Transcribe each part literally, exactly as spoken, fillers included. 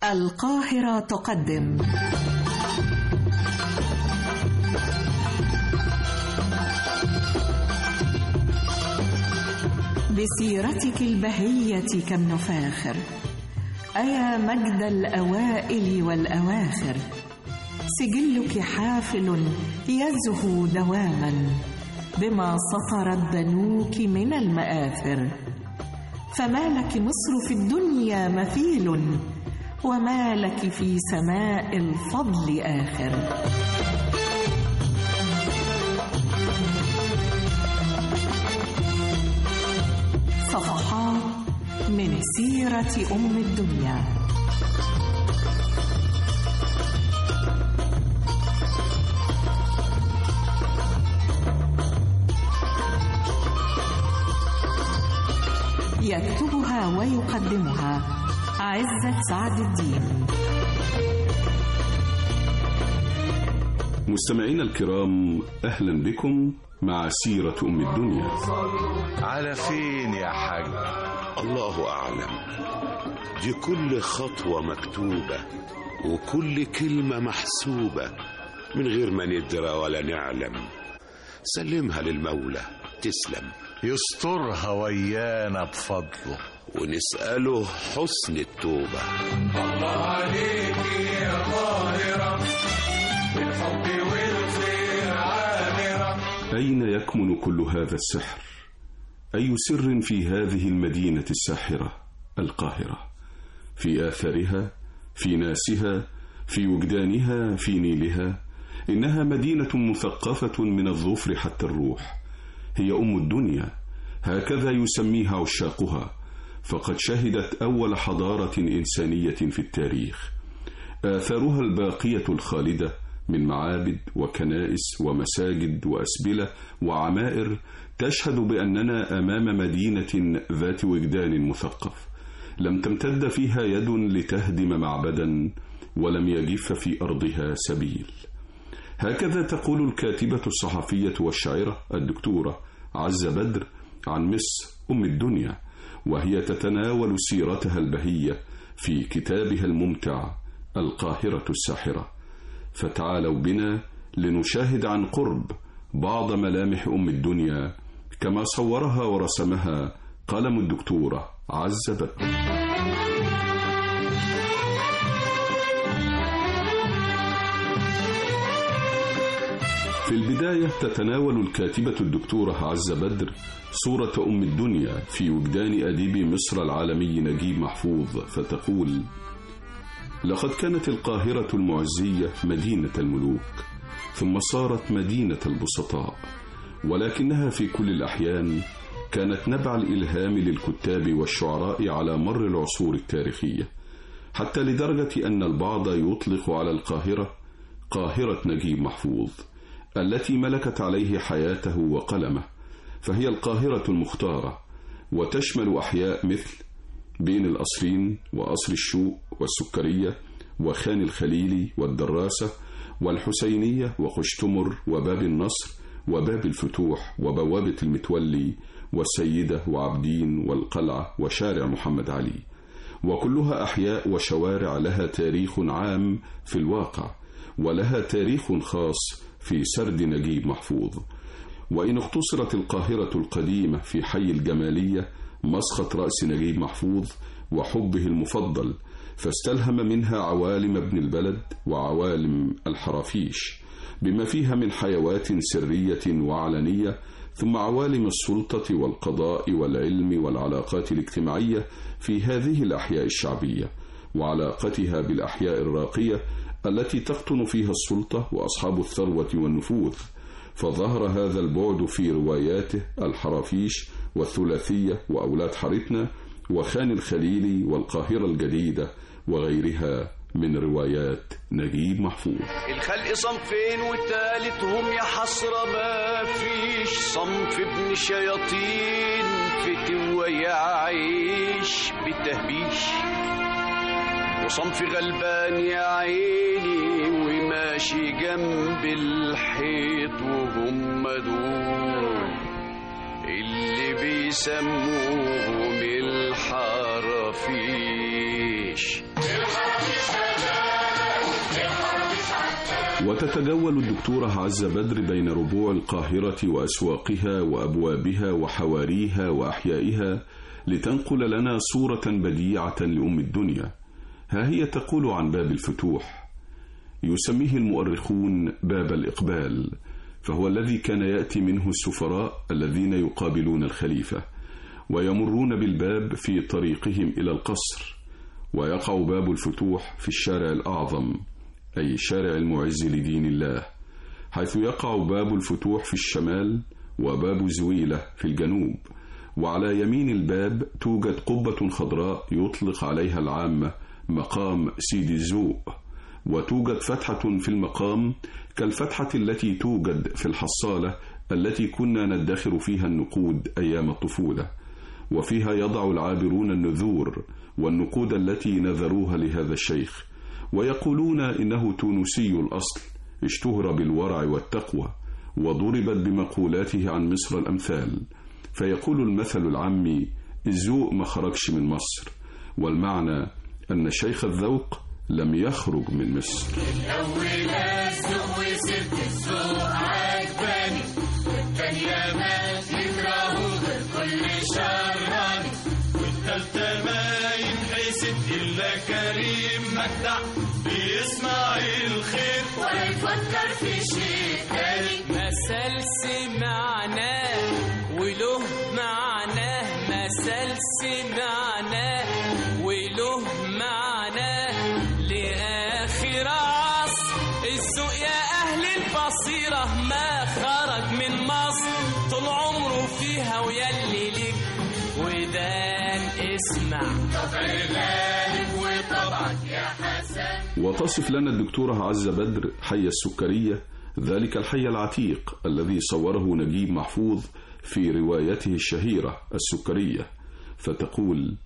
القاهرة تقدم بسيرتك البهية كم نفاخر، أيا مجد الأوائل والأواخر، سجلك حافل يزهو دواما بما سطرت بنوك من المآثر، فما لك مصر في الدنيا مثيل، وما لك في سماء الفضل آخر. صفحات من سيرة أم الدنيا. يكتبها ويقدمها عزت سعد الدين. مستمعينا الكرام، أهلا بكم مع سيرة أم الدنيا. على فين يا حاج؟ الله أعلم. دي كل خطوة مكتوبة وكل كلمة محسوبة من غير ما ندرى ولا نعلم. سلمها للمولى تسلم، يسترها ويانا بفضله، ونسأله حسن التوبة. الله عليك يا طاهرة، بالحب والخير عامرة. أين يكمن كل هذا السحر؟ أي سر في هذه المدينة الساحرة القاهرة؟ في آثارها، في ناسها، في وجدانها، في نيلها. إنها مدينة مثقفة من الظفر حتى الروح. هي أم الدنيا، هكذا يسميها عشاقها، فقد شهدت أول حضارة إنسانية في التاريخ. آثارها الباقية الخالدة من معابد وكنائس ومساجد وأسبلة وعمائر تشهد بأننا أمام مدينة ذات وجدان مثقف، لم تمتد فيها يد لتهدم معبدا، ولم يجف في أرضها سبيل. هكذا تقول الكاتبة الصحفية والشاعرة الدكتورة عزة بدر عن مصر أم الدنيا، وهي تتناول سيرتها البهية في كتابها الممتع القاهرة الساحرة. فتعالوا بنا لنشاهد عن قرب بعض ملامح أم الدنيا كما صورها ورسمها قلم الدكتورة عزة بدر. في البداية تتناول الكاتبة الدكتورة عزة بدر صورة أم الدنيا في وجدان أديب مصر العالمي نجيب محفوظ، فتقول: لقد كانت القاهرة المعزية مدينة الملوك، ثم صارت مدينة البسطاء، ولكنها في كل الأحيان كانت نبع الإلهام للكتاب والشعراء على مر العصور التاريخية، حتى لدرجة أن البعض يطلق على القاهرة قاهرة نجيب محفوظ التي ملكت عليه حياته وقلمه. فهي القاهرة المختارة، وتشمل أحياء مثل بين القصرين وقصر الشوق والسكرية وخان الخليلي والدراسة والحسينية وقشتمر وباب النصر وباب الفتوح وبوابة المتولي والسيدة وعبدين والقلعة وشارع محمد علي، وكلها أحياء وشوارع لها تاريخ عام في الواقع، ولها تاريخ خاص في سرد نجيب محفوظ. وإن اختصرت القاهرة القديمة في حي الجمالية مسقط رأس نجيب محفوظ وحبه المفضل، فاستلهم منها عوالم ابن البلد وعوالم الحرافيش بما فيها من حيوات سرية وعلنية، ثم عوالم السلطة والقضاء والعلم والعلاقات الاجتماعية في هذه الأحياء الشعبية، وعلاقتها بالأحياء الراقية التي تقطن فيها السلطة وأصحاب الثروة والنفوذ. فظهر هذا البعد في رواياته الحرافيش والثلاثية وأولاد حارتنا وخان الخليلي والقاهرة الجديدة وغيرها من روايات نجيب محفوظ. الخلق صنفين وتالتهم يا حسرة ما فيش، صنف ابن شياطين فتوى يعيش بالتهبيش، وصنف غلبان يا عيني وماشي جنب الحيط، وهم دول اللي بيسموهم الحرافيش. الحرافيش وتتجول الدكتورة عزة بدر بين ربوع القاهرة وأسواقها وأبوابها وحواريها وأحيائها لتنقل لنا صورة بديعة لأم الدنيا. ها هي تقول عن باب الفتوح، يسميه المؤرخون باب الإقبال، فهو الذي كان يأتي منه السفراء الذين يقابلون الخليفة ويمرون بالباب في طريقهم إلى القصر. ويقع باب الفتوح في الشارع الأعظم، أي شارع المعز لدين الله، حيث يقع باب الفتوح في الشمال وباب زويلة في الجنوب. وعلى يمين الباب توجد قبة خضراء يطلق عليها العامة مقام سيدي الذوق، وتوجد فتحة في المقام كالفتحة التي توجد في الحصالة التي كنا ندخر فيها النقود أيام الطفولة، وفيها يضع العابرون النذور والنقود التي نذروها لهذا الشيخ، ويقولون إنه تونسي الأصل، اشتهر بالورع والتقوى، وضربت بمقولاته عن مصر الأمثال. فيقول المثل العامي: الذوق ما خرجش من مصر، والمعنى أن شيخ الذوق لم يخرج من مصر. الأول الذوق وسبت الذوق عجباني، والتانية ما يكرهوا غير كل شراني، والتالتة ما ينحسد إلا كريم مجدع بيسمع الخير ولا يفكر في شيء تاني. مثل سمعناه وله معناه، مثل سمعناه وله معناه لآخر عصر. الذوق يا أهل البصيرة ما خرج من مصر، طول عمره فيها ويلي لك ودان اسمع. طبع غالب وطبعك يا حسن. وتصف لنا الدكتورة عزة بدر حي السكرية، ذلك الحي العتيق الذي صوره نجيب محفوظ في روايته الشهيرة السكرية، فتقول: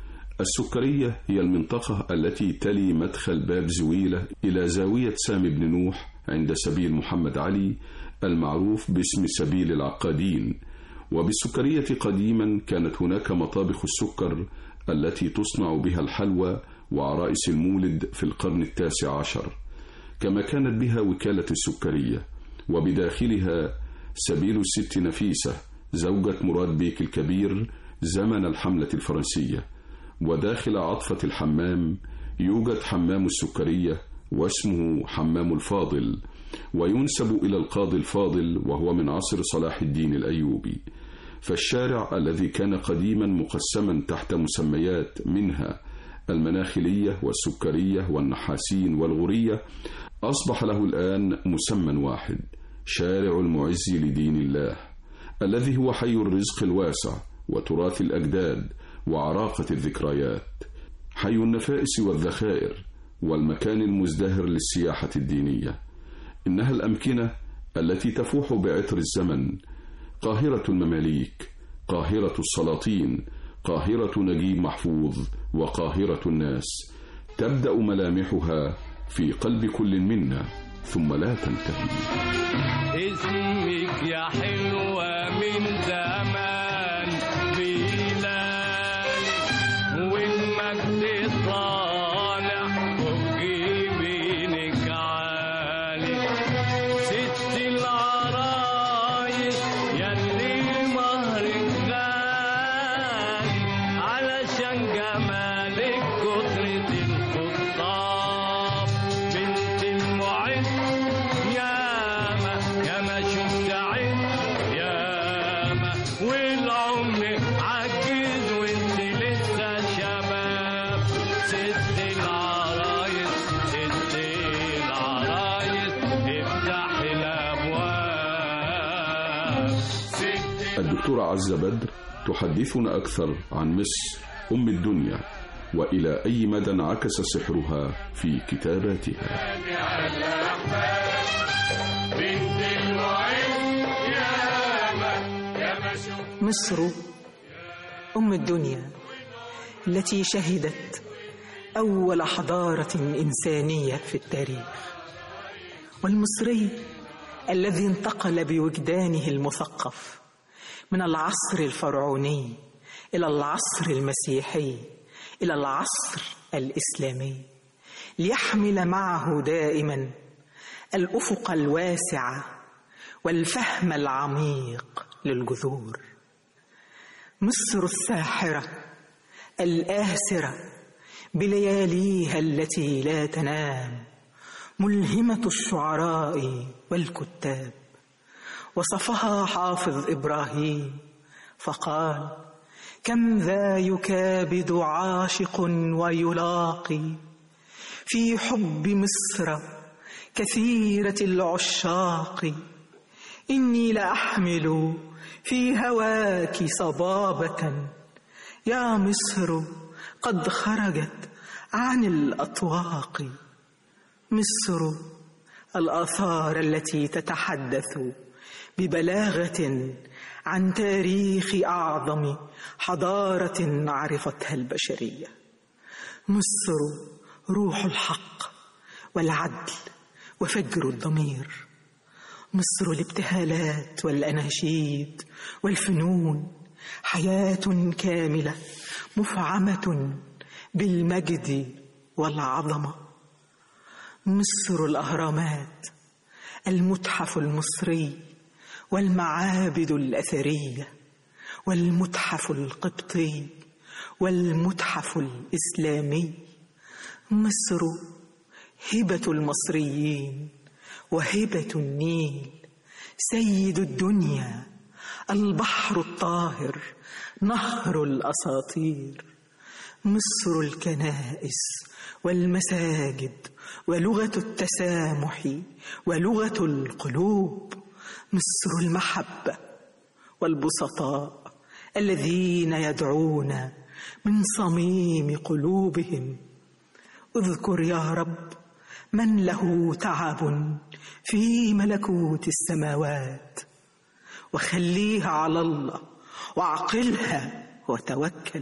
السكرية هي المنطقة التي تلي مدخل باب زويلة إلى زاوية سامي بن نوح عند سبيل محمد علي المعروف باسم سبيل العقادين. وبالسكرية قديما كانت هناك مطابخ السكر التي تصنع بها الحلوى وعرائس المولد في القرن التاسع عشر، كما كانت بها وكالة السكرية، وبداخلها سبيل الست نفيسة زوجة مراد بيك الكبير زمن الحملة الفرنسية. وداخل عطفة الحمام يوجد حمام السكرية واسمه حمام الفاضل، وينسب إلى القاضي الفاضل وهو من عصر صلاح الدين الأيوبي. فالشارع الذي كان قديما مقسما تحت مسميات منها المناخلية والسكرية والنحاسين والغورية أصبح له الآن مسمى واحد: شارع المعز لدين الله، الذي هو حي الرزق الواسع وتراث الأجداد وعراقة الذكريات، حي النفائس والذخائر، والمكان المزدهر للسياحة الدينية. إنها الأمكنة التي تفوح بعطر الزمن، قاهرة المماليك، قاهرة السلاطين، قاهرة نجيب محفوظ، وقاهرة الناس، تبدأ ملامحها في قلب كل منا ثم لا تنتهي. اسمك يا حلوة من زمان بلالي، والمجد طالع وجبينك عالي، ست العرايس يلي مهرك غالي، علشان جمالك كترة الخطاب، بنت المعز ياما ياما شفت عين ياما، والعمر عجز وانت لسه شباب، ست العرايس ست العرايس افتح الابواب. الدكتورة عزة بدر تحدثنا أكثر عن مصر أم الدنيا، وإلى أي مدى انعكس سحرها في كتاباتها. مصر أم الدنيا التي شهدت أول حضارة إنسانية في التاريخ، والمصري الذي انتقل بوجدانه المثقف من العصر الفرعوني إلى العصر المسيحي إلى العصر الإسلامي، ليحمل معه دائما الأفق الواسع والفهم العميق للجذور. مصر الساحرة الآسرة بلياليها التي لا تنام، ملهمة الشعراء والكتاب. وصفها حافظ إبراهيم فقال: كم ذا يكابد عاشق ويلاقي في حب مصر كثيرة العشاق، إني لأحمل في هواك صبابة يا مصر قد خرجت عن الأطواق. مصر الآثار التي تتحدث ببلاغة عن تاريخ أعظم حضارة عرفتها البشرية. مصر روح الحق والعدل وفجر الضمير. مصر الابتهالات والأناشيد والفنون، حياة كاملة مفعمة بالمجد والعظمة. مصر الأهرامات، المتحف المصري والمعابد الأثرية والمتحف القبطي والمتحف الإسلامي. مصر هبة المصريين وهبة النيل، سيد الدنيا، البحر الطاهر، نهر الأساطير. مصر الكنائس والمساجد ولغة التسامح ولغة القلوب. مصر المحبة والبسطاء الذين يدعون من صميم قلوبهم. اذكر يا رب من له تعب في ملكوت السماوات، وخليها على الله وعقلها وتوكل.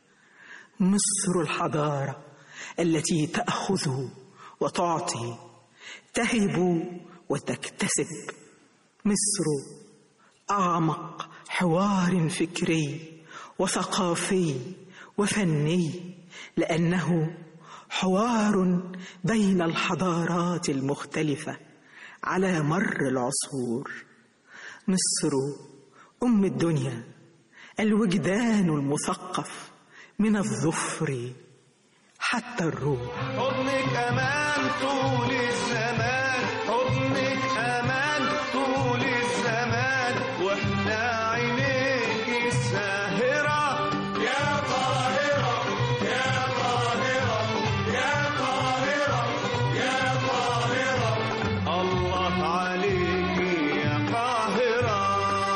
مصر الحضارة التي تأخذ وتعطي، تهب وتكتسب. مصر أعمق حوار فكري وثقافي وفني، لأنه حوار بين الحضارات المختلفة على مر العصور. مصر أم الدنيا، الوجدان المثقف من الظفر حتى الروح. حضنك أمان طول الزمان، حضنك أمان طول الزمان، وإحنا عينيك الساهرة يا قاهرة يا قاهرة يا قاهرة يا قاهرة، الله عليك يا قاهرة.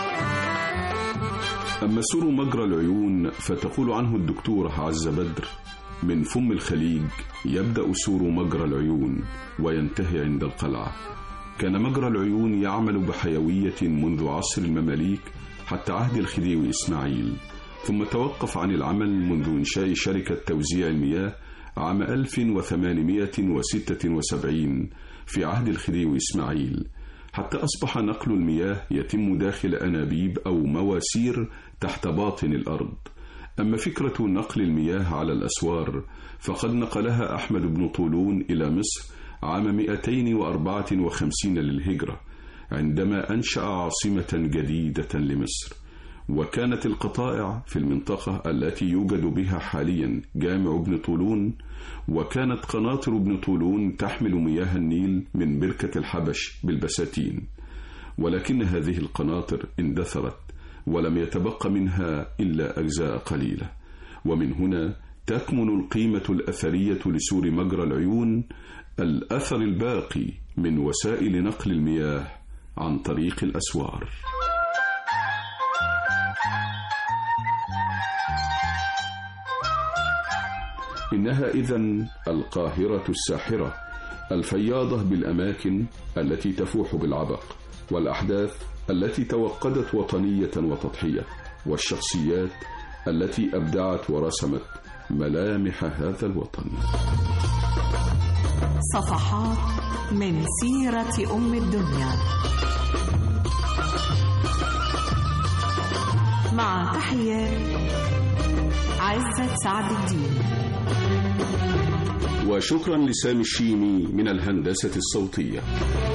أما سور مجرى العيون فتقول عنه الدكتورة عزة بدر: من فم الخليج يبدأ سور مجرى العيون وينتهي عند القلعة. كان مجرى العيون يعمل بحيوية منذ عصر المماليك حتى عهد الخديوي إسماعيل، ثم توقف عن العمل منذ إنشاء شركة توزيع المياه عام ألف وثمانمائة وستة وسبعين في عهد الخديوي إسماعيل، حتى أصبح نقل المياه يتم داخل أنابيب أو مواسير تحت باطن الأرض. أما فكرة نقل المياه على الأسوار فقد نقلها أحمد بن طولون إلى مصر عام مئتين وأربعة وخمسين للهجرة، عندما أنشأ عاصمة جديدة لمصر. وكانت القطائع في المنطقة التي يوجد بها حاليا جامع ابن طولون، وكانت قناطر ابن طولون تحمل مياه النيل من بركة الحبش بالبساتين، ولكن هذه القناطر اندثرت ولم يتبقى منها إلا أجزاء قليلة. ومن هنا تكمن القيمة الأثرية لسور مجرى العيون، الأثر الباقي من وسائل نقل المياه عن طريق الأسوار. إنها إذن القاهرة الساحرة، الفياضة بالأماكن التي تفوح بالعبق، والأحداث التي توقدت وطنية وتضحية، والشخصيات التي أبدعت ورسمت ملامح هذا الوطن. صفحات من سيرة أم الدنيا، مع تحيات عزة سعد الدين. وشكرا لسامي الشيمي من الهندسة الصوتية.